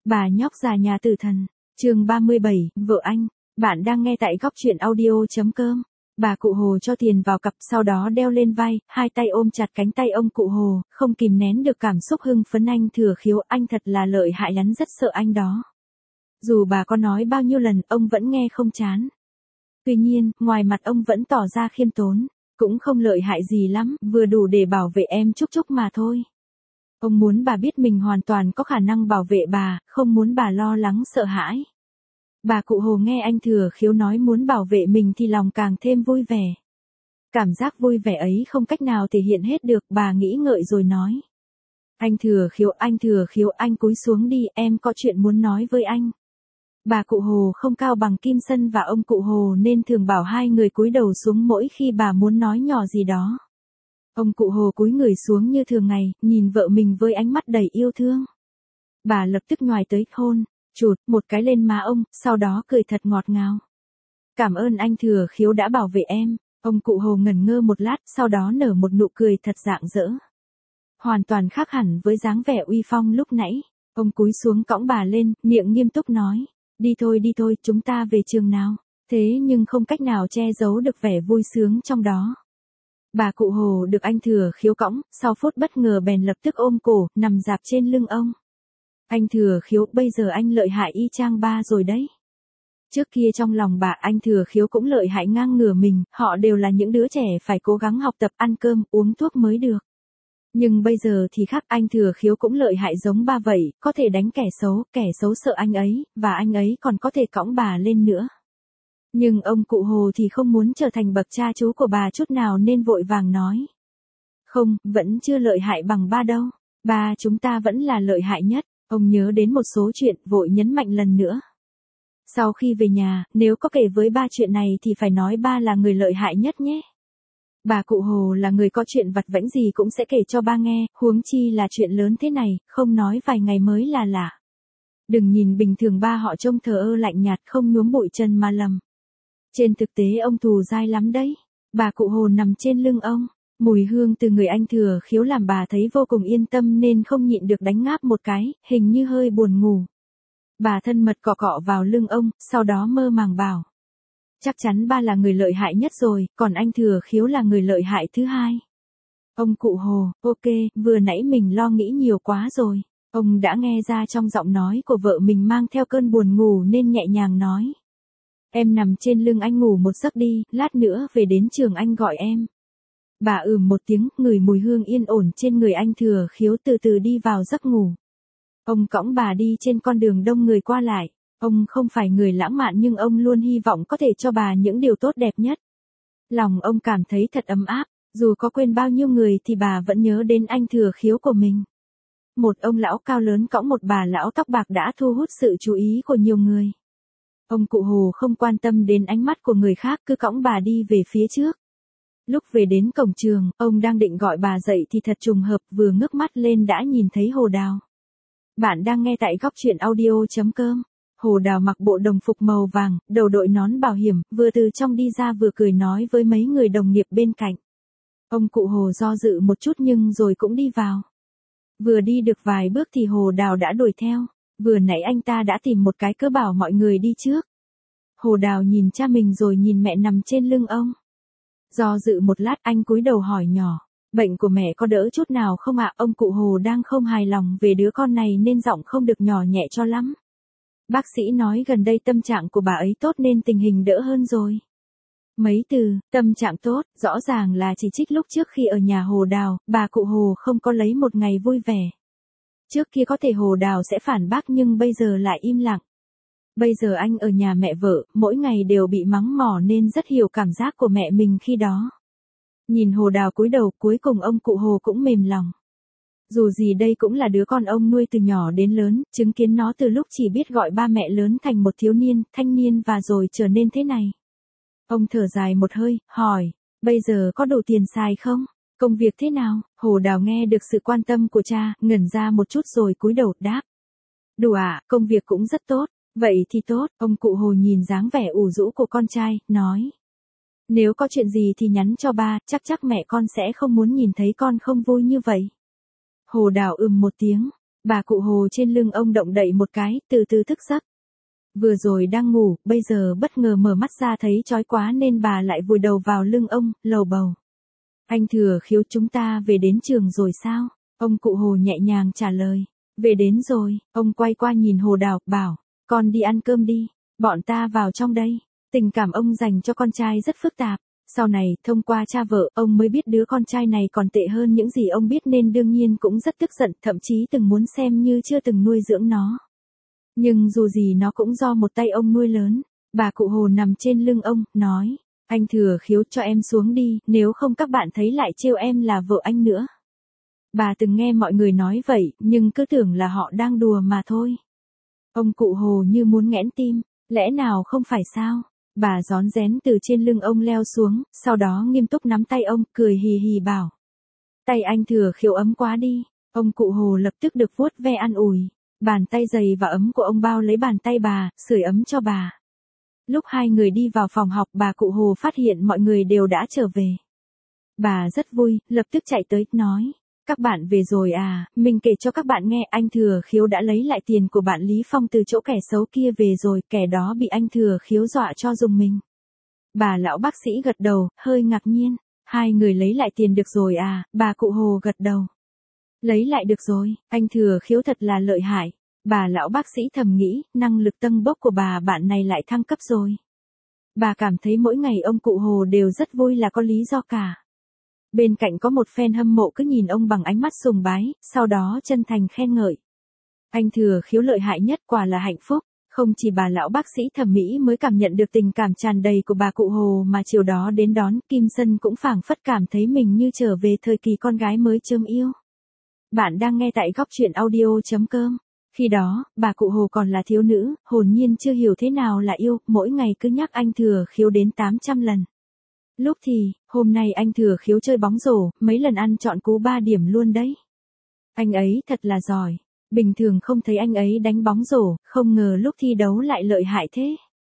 Bà nhóc già nhà tử thần, chương 37, vợ anh. Bạn đang nghe tại góc truyện audio.com. Bà cụ Hồ cho tiền vào cặp, sau đó đeo lên vai, hai tay ôm chặt cánh tay ông cụ Hồ, không kìm nén được cảm xúc hưng phấn. Anh Thừa Khiếu, anh thật là lợi hại lắm, rất sợ anh đó. Dù bà có nói bao nhiêu lần, ông vẫn nghe không chán. Tuy nhiên, ngoài mặt ông vẫn tỏ ra khiêm tốn, cũng không lợi hại gì lắm, vừa đủ để bảo vệ em Trúc Trúc mà thôi. Ông muốn bà biết mình hoàn toàn có khả năng bảo vệ bà, không muốn bà lo lắng sợ hãi. Bà cụ Hồ nghe anh Thừa Khiếu nói muốn bảo vệ mình thì lòng càng thêm vui vẻ. Cảm giác vui vẻ ấy không cách nào thể hiện hết được, bà nghĩ ngợi rồi nói. Anh Thừa Khiếu, anh cúi xuống đi, em có chuyện muốn nói với anh. Bà cụ Hồ không cao bằng Kim Sân và ông cụ Hồ nên thường bảo hai người cúi đầu xuống mỗi khi bà muốn nói nhỏ gì đó. Ông cụ Hồ cúi người xuống như thường ngày, nhìn vợ mình với ánh mắt đầy yêu thương. Bà lập tức nhoài tới, hôn, chụt một cái lên má ông, sau đó cười thật ngọt ngào. Cảm ơn anh Thừa Khiếu đã bảo vệ em. Ông cụ Hồ ngẩn ngơ một lát, sau đó nở một nụ cười thật rạng rỡ. Hoàn toàn khác hẳn với dáng vẻ uy phong lúc nãy. Ông cúi xuống cõng bà lên, miệng nghiêm túc nói. Đi thôi, chúng ta về trường nào. Thế nhưng không cách nào che giấu được vẻ vui sướng trong đó. Bà cụ Hồ được anh Thừa Khiếu cõng, sau phút bất ngờ bèn lập tức ôm cổ, nằm dạp trên lưng ông. Anh Thừa Khiếu, bây giờ anh lợi hại y chang ba rồi đấy. Trước kia trong lòng bà, anh Thừa Khiếu cũng lợi hại ngang ngửa mình, họ đều là những đứa trẻ phải cố gắng học tập, ăn cơm, uống thuốc mới được. Nhưng bây giờ thì khác, anh Thừa Khiếu cũng lợi hại giống ba vậy, có thể đánh kẻ xấu sợ anh ấy, và anh ấy còn có thể cõng bà lên nữa. Nhưng ông cụ Hồ thì không muốn trở thành bậc cha chú của bà chút nào nên vội vàng nói. Không, vẫn chưa lợi hại bằng ba đâu, ba chúng ta vẫn là lợi hại nhất. Ông nhớ đến một số chuyện, vội nhấn mạnh lần nữa. Sau khi về nhà, nếu có kể với ba chuyện này thì phải nói ba là người lợi hại nhất nhé. Bà cụ Hồ là người có chuyện vặt vãnh gì cũng sẽ kể cho ba nghe, huống chi là chuyện lớn thế này, không nói vài ngày mới là lạ. Đừng nhìn bình thường ba họ trông thờ ơ lạnh nhạt, không nhuốm bụi trần mà lầm. Trên thực tế ông thù dai lắm đấy. Bà cụ Hồ nằm trên lưng ông. Mùi hương từ người anh Thừa Khiếu làm bà thấy vô cùng yên tâm nên không nhịn được đánh ngáp một cái, hình như hơi buồn ngủ. Bà thân mật cọ cọ vào lưng ông, sau đó mơ màng bảo. Chắc chắn ba là người lợi hại nhất rồi, còn anh Thừa Khiếu là người lợi hại thứ hai. Ông cụ Hồ, ok, vừa nãy mình lo nghĩ nhiều quá rồi. Ông đã nghe ra trong giọng nói của vợ mình mang theo cơn buồn ngủ nên nhẹ nhàng nói. Em nằm trên lưng anh ngủ một giấc đi, lát nữa về đến trường anh gọi em. Bà một tiếng, ngửi mùi hương yên ổn trên người anh Thừa Khiếu, từ từ đi vào giấc ngủ. Ông cõng bà đi trên con đường đông người qua lại. Ông không phải người lãng mạn nhưng ông luôn hy vọng có thể cho bà những điều tốt đẹp nhất. Lòng ông cảm thấy thật ấm áp, dù có quên bao nhiêu người thì bà vẫn nhớ đến anh Thừa Khiếu của mình. Một ông lão cao lớn cõng một bà lão tóc bạc đã thu hút sự chú ý của nhiều người. Ông cụ Hồ không quan tâm đến ánh mắt của người khác, cứ cõng bà đi về phía trước. Lúc về đến cổng trường, ông đang định gọi bà dậy thì thật trùng hợp, vừa ngước mắt lên đã nhìn thấy Hồ Đào. Bạn đang nghe tại góc truyện audio.com. Hồ Đào mặc bộ đồng phục màu vàng, đầu đội nón bảo hiểm, vừa từ trong đi ra vừa cười nói với mấy người đồng nghiệp bên cạnh. Ông cụ Hồ do dự một chút nhưng rồi cũng đi vào. Vừa đi được vài bước thì Hồ Đào đã đuổi theo. Vừa nãy anh ta đã tìm một cái cớ bảo mọi người đi trước. Hồ Đào nhìn cha mình rồi nhìn mẹ nằm trên lưng ông. Do dự một lát anh cúi đầu hỏi nhỏ. Bệnh của mẹ có đỡ chút nào không ạ? Ông cụ Hồ đang không hài lòng về đứa con này nên giọng không được nhỏ nhẹ cho lắm. Bác sĩ nói gần đây tâm trạng của bà ấy tốt nên tình hình đỡ hơn rồi. Mấy từ, tâm trạng tốt, rõ ràng là chỉ trích lúc trước khi ở nhà Hồ Đào, bà cụ Hồ không có lấy một ngày vui vẻ. Trước kia có thể Hồ Đào sẽ phản bác nhưng bây giờ lại im lặng. Bây giờ anh ở nhà mẹ vợ, mỗi ngày đều bị mắng mỏ nên rất hiểu cảm giác của mẹ mình khi đó. Nhìn Hồ Đào cúi đầu, cuối cùng ông cụ Hồ cũng mềm lòng. Dù gì đây cũng là đứa con ông nuôi từ nhỏ đến lớn, chứng kiến nó từ lúc chỉ biết gọi ba mẹ lớn thành một thiếu niên, thanh niên và rồi trở nên thế này. Ông thở dài một hơi, hỏi, bây giờ có đủ tiền xài không? Công việc thế nào? Hồ Đào nghe được sự quan tâm của cha, ngẩn ra một chút rồi cúi đầu đáp. Đủ ạ, công việc cũng rất tốt. Vậy thì tốt, ông cụ Hồ nhìn dáng vẻ ủ rũ của con trai, nói. Nếu có chuyện gì thì nhắn cho ba, chắc mẹ con sẽ không muốn nhìn thấy con không vui như vậy. Hồ Đào một tiếng. Bà cụ Hồ trên lưng ông động đậy một cái, từ từ thức giấc. Vừa rồi đang ngủ, bây giờ bất ngờ mở mắt ra thấy chói quá nên bà lại vùi đầu vào lưng ông, lầu bầu. Anh Thừa Khiếu, chúng ta về đến trường rồi sao? Ông cụ Hồ nhẹ nhàng trả lời. Về đến rồi, ông quay qua nhìn Hồ Đào, bảo, con đi ăn cơm đi, bọn ta vào trong đây. Tình cảm ông dành cho con trai rất phức tạp. Sau này, thông qua cha vợ, ông mới biết đứa con trai này còn tệ hơn những gì ông biết nên đương nhiên cũng rất tức giận, thậm chí từng muốn xem như chưa từng nuôi dưỡng nó. Nhưng dù gì nó cũng do một tay ông nuôi lớn. Bà cụ Hồ nằm trên lưng ông, nói, anh Thừa Khiếu, cho em xuống đi, nếu không các bạn thấy lại trêu em là vợ anh nữa. Bà từng nghe mọi người nói vậy, nhưng cứ tưởng là họ đang đùa mà thôi. Ông cụ Hồ như muốn nghẽn tim, lẽ nào không phải sao? Bà rón rén từ trên lưng ông leo xuống, sau đó nghiêm túc nắm tay ông, cười hì hì bảo. Tay anh Thừa Khiếu ấm quá đi. Ông cụ Hồ lập tức được vuốt ve an ủi. Bàn tay dày và ấm của ông bao lấy bàn tay bà, sưởi ấm cho bà. Lúc hai người đi vào phòng học, bà cụ Hồ phát hiện mọi người đều đã trở về. Bà rất vui, lập tức chạy tới, nói. Các bạn về rồi à, mình kể cho các bạn nghe, anh Thừa Khiếu đã lấy lại tiền của bạn Lý Phong từ chỗ kẻ xấu kia về rồi, kẻ đó bị anh Thừa Khiếu dọa cho dùng mình. Bà lão bác sĩ gật đầu, hơi ngạc nhiên. Hai người lấy lại tiền được rồi à, bà cụ Hồ gật đầu. Lấy lại được rồi, anh Thừa Khiếu thật là lợi hại. Bà lão bác sĩ thầm nghĩ, năng lực tâng bốc của bà bạn này lại thăng cấp rồi. Bà cảm thấy mỗi ngày ông cụ Hồ đều rất vui là có lý do cả. Bên cạnh có một fan hâm mộ cứ nhìn ông bằng ánh mắt sùng bái, sau đó chân thành khen ngợi. Anh Thừa Khiếu lợi hại nhất, quả là hạnh phúc. Không chỉ bà lão bác sĩ thẩm mỹ mới cảm nhận được tình cảm tràn đầy của bà cụ Hồ mà chiều đó đến đón, Kim Sân cũng phảng phất cảm thấy mình như trở về thời kỳ con gái mới chớm yêu. Bạn đang nghe tại góc truyện audio.com. Khi đó, bà cụ Hồ còn là thiếu nữ, hồn nhiên chưa hiểu thế nào là yêu, mỗi ngày cứ nhắc anh Thừa Khiếu đến 800 lần. Lúc thì, hôm nay anh Thừa Khiếu chơi bóng rổ, mấy lần ăn trọn cú 3 điểm luôn đấy. Anh ấy thật là giỏi. Bình thường không thấy anh ấy đánh bóng rổ, không ngờ lúc thi đấu lại lợi hại thế.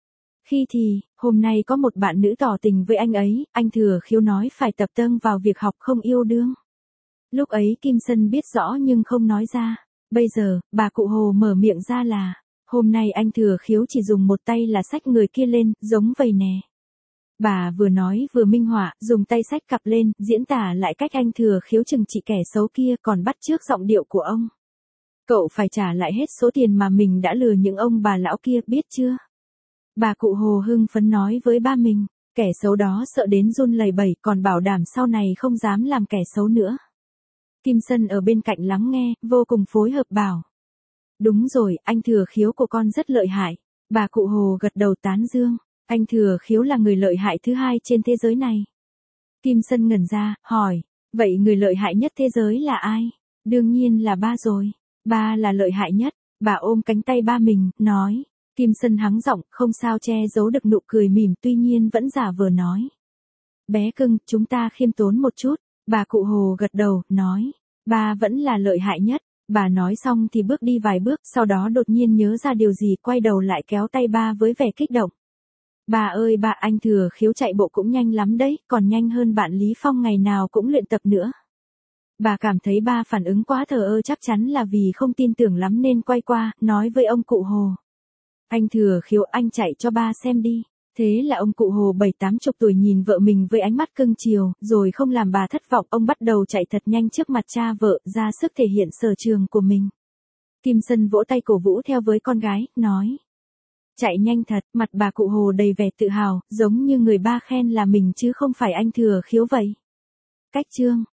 Khi thì, hôm nay có một bạn nữ tỏ tình với anh Thừa Khiếu nói phải tập trung vào việc học không yêu đương. Lúc ấy Kim Sân biết rõ nhưng không nói ra. Bây giờ, bà cụ Hồ mở miệng ra là, hôm nay anh Thừa Khiếu chỉ dùng một tay là xách người kia lên, giống vậy nè. Bà vừa nói vừa minh họa, dùng tay xách cặp lên, diễn tả lại cách anh Thừa Khiếu trừng trị kẻ xấu kia, còn bắt chước giọng điệu của ông. Cậu phải trả lại hết số tiền mà mình đã lừa những ông bà lão kia, biết chưa? Bà cụ Hồ hưng phấn nói với ba mình, kẻ xấu đó sợ đến run lẩy bẩy, còn bảo đảm sau này không dám làm kẻ xấu nữa. Kim Sân ở bên cạnh lắng nghe, vô cùng phối hợp bảo. Đúng rồi, anh Thừa Khiếu của con rất lợi hại. Bà cụ Hồ gật đầu tán dương. Anh Thừa Khiếu là người lợi hại thứ hai trên thế giới này. Kim Sân ngẩn ra, hỏi. Vậy người lợi hại nhất thế giới là ai? Đương nhiên là ba rồi. Ba là lợi hại nhất. Bà ôm cánh tay ba mình, nói. Kim Sân hắng giọng, không sao che giấu được nụ cười mỉm, tuy nhiên vẫn giả vờ nói. Bé cưng, chúng ta khiêm tốn một chút. Bà cụ Hồ gật đầu, nói. Ba vẫn là lợi hại nhất. Bà nói xong thì bước đi vài bước, sau đó đột nhiên nhớ ra điều gì, quay đầu lại kéo tay ba với vẻ kích động. Bà ơi bà, anh Thừa Khiếu chạy bộ cũng nhanh lắm đấy, còn nhanh hơn bạn Lý Phong ngày nào cũng luyện tập nữa. Bà cảm thấy ba phản ứng quá thờ ơ, chắc chắn là vì không tin tưởng lắm nên quay qua, nói với ông cụ Hồ. Anh Thừa Khiếu, anh chạy cho ba xem đi. Thế là ông cụ Hồ 70-80 tuổi nhìn vợ mình với ánh mắt cưng chiều, rồi không làm bà thất vọng, ông bắt đầu chạy thật nhanh trước mặt cha vợ, ra sức thể hiện sở trường của mình. Kim Sân vỗ tay cổ vũ theo với con gái, nói. Chạy nhanh thật, mặt bà cụ Hồ đầy vẻ tự hào, giống như người ba khen là mình chứ không phải anh Thừa Khiếu vậy. Cách chương